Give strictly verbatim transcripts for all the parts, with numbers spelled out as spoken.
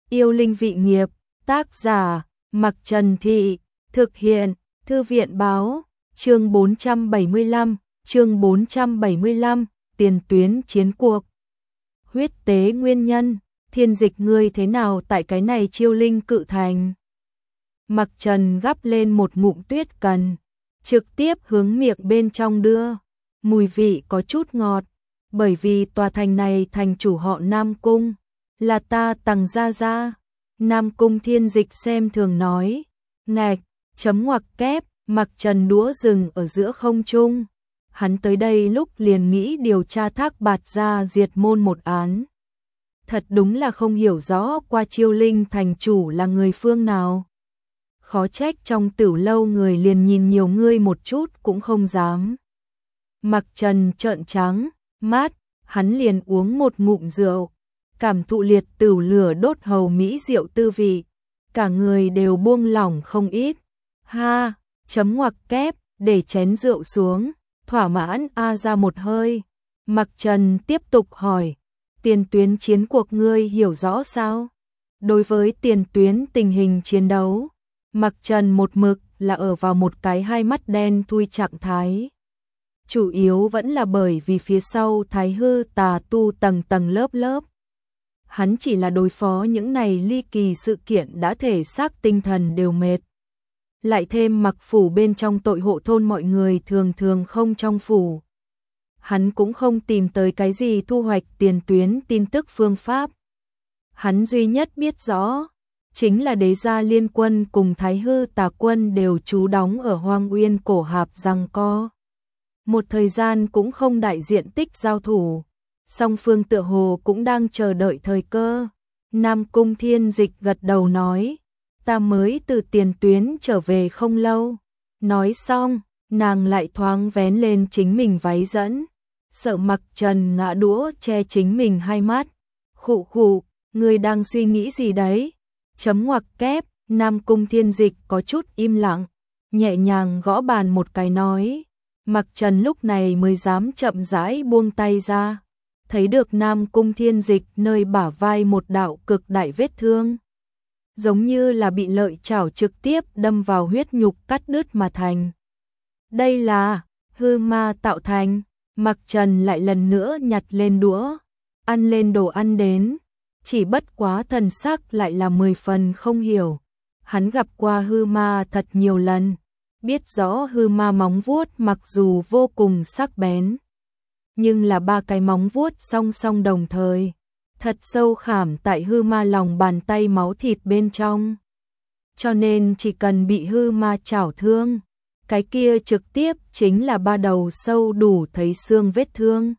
Yêu linh vị nghiệp, tác giả, Mặc Trần Thị, thực hiện, Thư viện báo, chương bốn trăm bảy mươi lăm, chương bốn trăm bảy mươi lăm, tiền tuyến chiến cuộc. Huyết tế nguyên nhân, Thiên Dịch ngươi thế nào tại cái này Chiêu Linh cự thành? Mặc Trần gắp lên một ngụm tuyết cần, trực tiếp hướng miệng bên trong đưa, mùi vị có chút ngọt, bởi vì tòa thành này thành chủ họ Nam Cung, là ta Tằng gia gia. Nam Cung Thiên Dịch xem thường nói, ngạch, chấm ngoặc kép, Mặc Trần đũa dừng ở giữa không trung. Hắn tới đây lúc liền nghĩ điều tra Thác Bạt gia diệt môn một án. Thật đúng là không hiểu rõ qua Chiêu Linh thành chủ là người phương nào. Khó trách trong Tửu lâu người liền nhìn nhiều ngươi một chút cũng không dám. Mặc Trần trợn trắng mắt, hắn liền uống một ngụm rượu, cảm thụ liệt tửu lửa đốt hầu mỹ rượu tư vị, cả người đều buông lỏng không ít. Ha, chấm ngoặc kép, để chén rượu xuống, thỏa mãn a ra một hơi. Mặc Trần tiếp tục hỏi, tiền tuyến chiến cuộc ngươi hiểu rõ sao? Đối với tiền tuyến tình hình chiến đấu, Mặc Trần một mực là ở vào một cái hai mắt đen thui trạng thái. Chủ yếu vẫn là bởi vì phía sau Thái Hư tà tu tầng tầng lớp lớp. Hắn chỉ là đối phó những này ly kỳ sự kiện đã thể xác tinh thần đều mệt. Lại thêm Mặc phủ bên trong tội hộ thôn mọi người thường thường không trong phủ. Hắn cũng không tìm tới cái gì thu hoạch tiền tuyến tin tức phương pháp. Hắn duy nhất biết rõ, chính là đế gia liên quân cùng Thái Hư tà quân đều trú đóng ở Hoang Uyên cổ hạp giằng co. Một thời gian cũng không đại diện tích giao thủ, song phương tựa hồ cũng đang chờ đợi thời cơ. Nam Cung Thiên Dịch gật đầu nói, ta mới từ tiền tuyến trở về không lâu. Nói xong, nàng lại thoáng vén lên chính mình váy dẫn, sợ Mặc Trần ngã đũa che chính mình hai mắt. Khụ khụ, ngươi đang suy nghĩ gì đấy? Chấm ngoặc kép, Nam Cung Thiên Dịch có chút im lặng, nhẹ nhàng gõ bàn một cái nói. Mặc Trần lúc này mới dám chậm rãi buông tay ra, thấy được Nam Cung Thiên Dịch nơi bả vai một đạo cực đại vết thương, giống như là bị lợi chảo trực tiếp đâm vào huyết nhục cắt đứt mà thành. Đây là hư ma tạo thành. Mặc Trần lại lần nữa nhặt lên đũa, ăn lên đồ ăn đến, chỉ bất quá thần sắc lại là mười phần không hiểu. Hắn gặp qua hư ma thật nhiều lần, biết rõ hư ma móng vuốt mặc dù vô cùng sắc bén, nhưng là ba cái móng vuốt song song đồng thời, thật sâu khảm tại hư ma lòng bàn tay máu thịt bên trong. Cho nên chỉ cần bị hư ma chảo thương, cái kia trực tiếp chính là ba đầu sâu đủ thấy xương vết thương.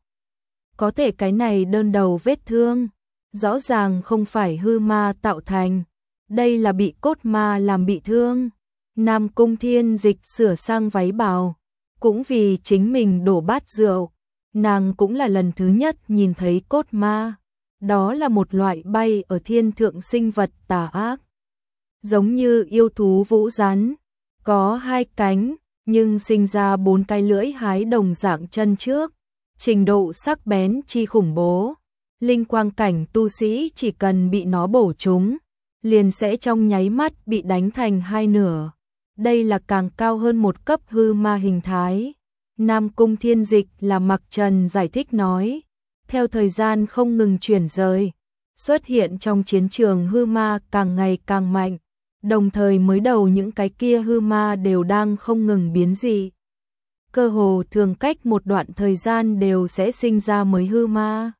Có thể cái này đơn đầu vết thương, rõ ràng không phải hư ma tạo thành, đây là bị cốt ma làm bị thương. Nam Cung Thiên Dịch sửa sang váy bào, cũng vì chính mình đổ bát rượu, nàng cũng là lần thứ nhất nhìn thấy cốt ma. Đó là một loại bay ở thiên thượng sinh vật tà ác, giống như yêu thú vũ rắn, có hai cánh, nhưng sinh ra bốn cái lưỡi hái đồng dạng chân trước, trình độ sắc bén chi khủng bố. Linh quang cảnh tu sĩ chỉ cần bị nó bổ trúng, liền sẽ trong nháy mắt bị đánh thành hai nửa. Đây là càng cao hơn một cấp hư ma hình thái. Nam Cung Thiên Dịch là Mặc Trần giải thích nói, theo thời gian không ngừng chuyển rời, xuất hiện trong chiến trường hư ma càng ngày càng mạnh, đồng thời mới đầu những cái kia hư ma đều đang không ngừng biến dị. Cơ hồ thường cách một đoạn thời gian đều sẽ sinh ra mới hư ma.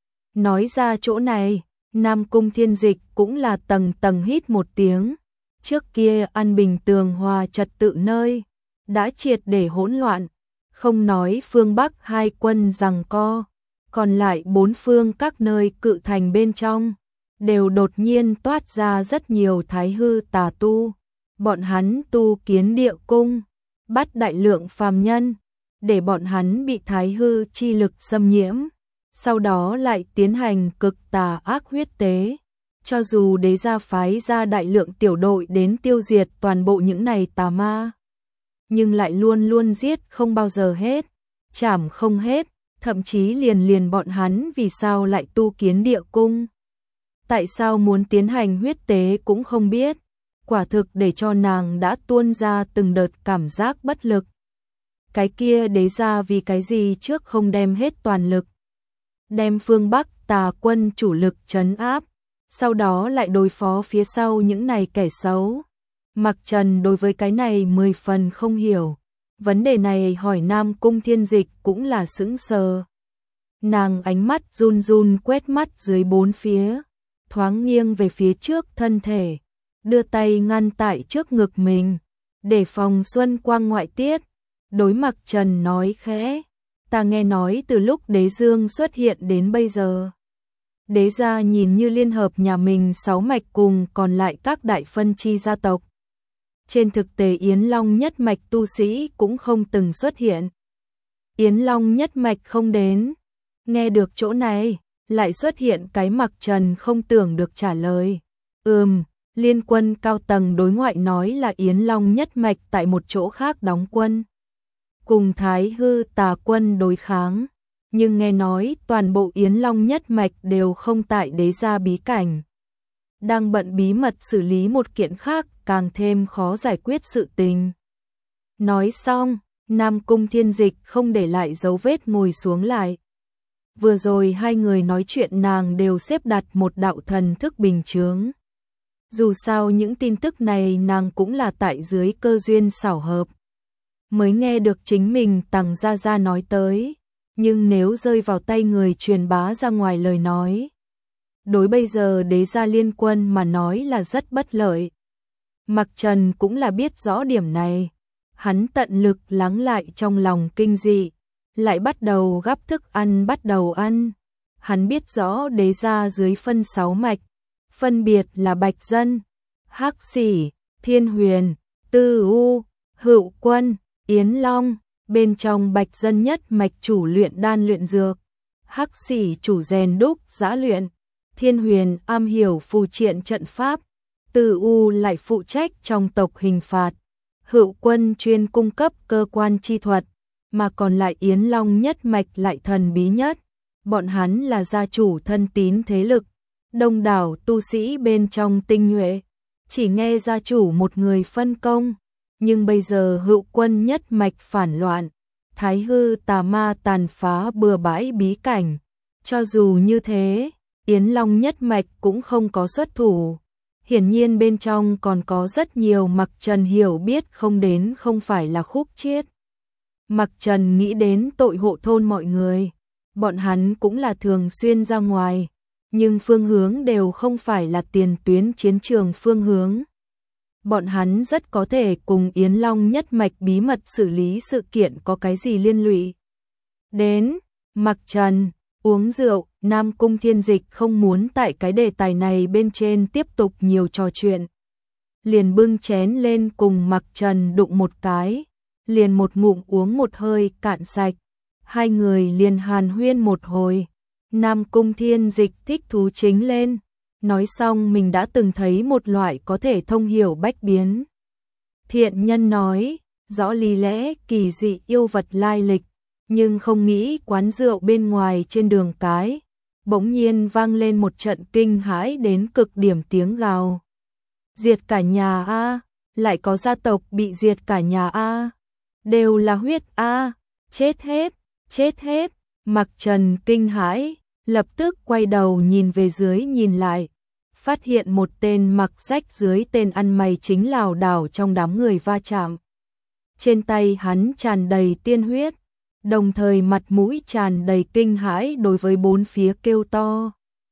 Nói ra chỗ này, Nam Cung Thiên Dịch cũng là tầng tầng hít một tiếng. Trước kia an bình tường hòa trật tự nơi, đã triệt để hỗn loạn, không nói phương Bắc hai quân giằng co, còn lại bốn phương các nơi cự thành bên trong, đều đột nhiên toát ra rất nhiều Thái Hư tà tu. Bọn hắn tu kiến địa cung, bắt đại lượng phàm nhân, để bọn hắn bị Thái Hư chi lực xâm nhiễm, sau đó lại tiến hành cực tà ác huyết tế. Cho dù đế gia phái ra đại lượng tiểu đội đến tiêu diệt toàn bộ những này tà ma, nhưng lại luôn luôn giết không bao giờ hết, chảm không hết, thậm chí liền liền bọn hắn vì sao lại tu kiến địa cung. tại sao muốn tiến hành huyết tế cũng không biết, quả thực để cho nàng đã tuôn ra từng đợt cảm giác bất lực. Cái kia đế gia vì cái gì trước không đem hết toàn lực, đem phương Bắc tà quân chủ lực trấn áp, sau đó lại đối phó phía sau những này kẻ xấu. Mặc Trần đối với cái này mười phần không hiểu. Vấn đề này hỏi Nam Cung Thiên Dịch cũng là sững sờ. Nàng ánh mắt run run quét mắt dưới bốn phía, thoáng nghiêng về phía trước thân thể, đưa tay ngăn tại trước ngực mình, để phòng xuân quang ngoại tiết. Đối Mặc Trần nói khẽ, ta nghe nói từ lúc đế dương xuất hiện đến bây giờ, đế gia nhìn như liên hợp nhà mình sáu mạch cùng còn lại các đại phân chi gia tộc. Trên thực tế Yến Long nhất mạch tu sĩ cũng không từng xuất hiện. Yến Long nhất mạch không đến. Nghe được chỗ này, lại xuất hiện cái Mặc Trần không tưởng được trả lời. Ừm, liên quân cao tầng đối ngoại nói là Yến Long nhất mạch tại một chỗ khác đóng quân, cùng Thái Hư tà quân đối kháng. Nhưng nghe nói toàn bộ Yến Long nhất mạch đều không tại đế gia bí cảnh, đang bận bí mật xử lý một kiện khác càng thêm khó giải quyết sự tình. Nói xong, Nam Cung Thiên Dịch không để lại dấu vết ngồi xuống lại. Vừa rồi hai người nói chuyện nàng đều xếp đặt một đạo thần thức bình chướng. Dù sao những tin tức này nàng cũng là tại dưới cơ duyên xảo hợp mới nghe được chính mình Tằng Gia Gia nói tới, nhưng nếu rơi vào tay người truyền bá ra ngoài lời nói, đối bây giờ đế gia liên quân mà nói là rất bất lợi. Mặc Trần cũng là biết rõ điểm này, hắn tận lực lắng lại trong lòng kinh dị, lại bắt đầu gắp thức ăn bắt đầu ăn. Hắn biết rõ đế gia dưới phân sáu mạch, phân biệt là Bạch Dân, Hắc Xỉ, Thiên Huyền, Tư U, Hựu Quân, Yến Long. Bên trong Bạch Dân nhất mạch chủ luyện đan luyện dược, Hắc Xỉ chủ rèn đúc giã luyện, Thiên Huyền am hiểu phù triện trận pháp, Tư U lại phụ trách trong tộc hình phạt, Hựu Quân chuyên cung cấp cơ quan chi thuật, mà còn lại Yến Long nhất mạch lại thần bí nhất. Bọn hắn là gia chủ thân tín thế lực, đông đảo tu sĩ bên trong tinh nhuệ, chỉ nghe gia chủ một người phân công. Nhưng bây giờ Hựu Quân nhất mạch phản loạn, Thái Hư tà ma tàn phá bừa bãi bí cảnh. Cho dù như thế, Yến Long nhất mạch cũng không có xuất thủ. Hiển nhiên bên trong còn có rất nhiều Mặc Trần hiểu biết không đến không phải là khúc chiết. Mặc Trần nghĩ đến tội hộ thôn mọi người, bọn hắn cũng là thường xuyên ra ngoài, nhưng phương hướng đều không phải là tiền tuyến chiến trường phương hướng. Bọn hắn rất có thể cùng Yến Long nhất mạch bí mật xử lý sự kiện có cái gì liên lụy. Đến, Mặc Trần, uống rượu, Nam Cung Thiên Dịch không muốn tại cái đề tài này bên trên tiếp tục nhiều trò chuyện. Liền bưng chén lên cùng Mặc Trần đụng một cái, liền một ngụm uống một hơi cạn sạch. Hai người liền hàn huyên một hồi, Nam Cung Thiên Dịch thích thú chính lên. Nói xong mình đã từng thấy một loại có thể thông hiểu bách biến. Thiện nhân nói, rõ lý lẽ kỳ dị yêu vật lai lịch, nhưng không nghĩ quán rượu bên ngoài trên đường cái, bỗng nhiên vang lên một trận kinh hãi đến cực điểm tiếng gào. Diệt cả nhà a, lại có gia tộc bị diệt cả nhà a, đều là huyết a, chết hết, chết hết. Mặc Trần kinh hãi, lập tức quay đầu nhìn về dưới nhìn lại, phát hiện một tên mặc rách dưới tên ăn mày chính lảo đảo trong đám người va chạm. Trên tay hắn tràn đầy tiên huyết, đồng thời mặt mũi tràn đầy kinh hãi đối với bốn phía kêu to.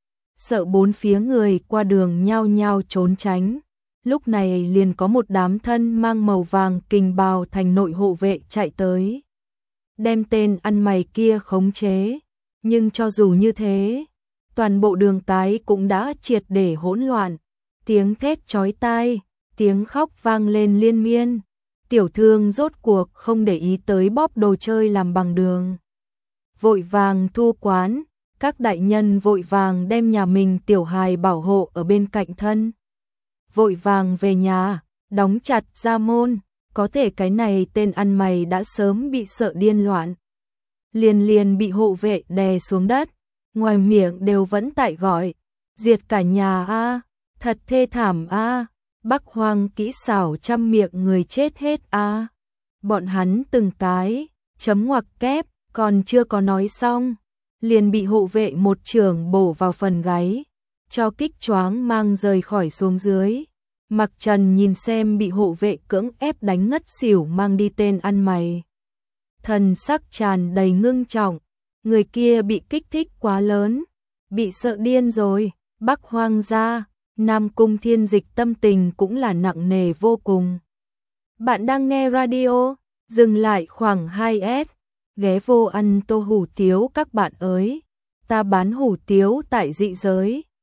Sợ bốn phía người qua đường nhao nhao trốn tránh. Lúc này liền có một đám thân mang màu vàng kình bào thành nội hộ vệ chạy tới, đem tên ăn mày kia khống chế. Nhưng cho dù như thế, toàn bộ đường cái cũng đã triệt để hỗn loạn, tiếng thét chói tai, tiếng khóc vang lên liên miên. Tiểu thương rốt cuộc không để ý tới bóp đồ chơi làm bằng đường, vội vàng thu quán. Các đại nhân vội vàng đem nhà mình tiểu hài bảo hộ ở bên cạnh thân, vội vàng về nhà, đóng chặt gia môn. Có thể cái này tên ăn mày đã sớm bị sợ điên loạn, liền liền bị hộ vệ đè xuống đất, ngoài miệng đều vẫn tại gọi, Diệt cả nhà a, thật thê thảm a. Bắc Hoang kỹ xảo trăm miệng người chết hết a. Bọn hắn từng cái, chấm ngoặc kép, còn chưa có nói xong, liền bị hộ vệ một chưởng bổ vào phần gáy, cho kích choáng mang rời khỏi xuống dưới. Mặc Trần nhìn xem bị hộ vệ cưỡng ép đánh ngất xỉu mang đi tên ăn mày. Thần sắc tràn đầy ngưng trọng, người kia bị kích thích quá lớn, bị sợ điên rồi. Bắc Hoang gia, Nam Cung Thiên Dịch tâm tình cũng là nặng nề vô cùng. Bạn đang nghe radio, dừng lại khoảng hai S, ghé vô ăn tô hủ tiếu các bạn ơi. Ta bán hủ tiếu tại dị giới.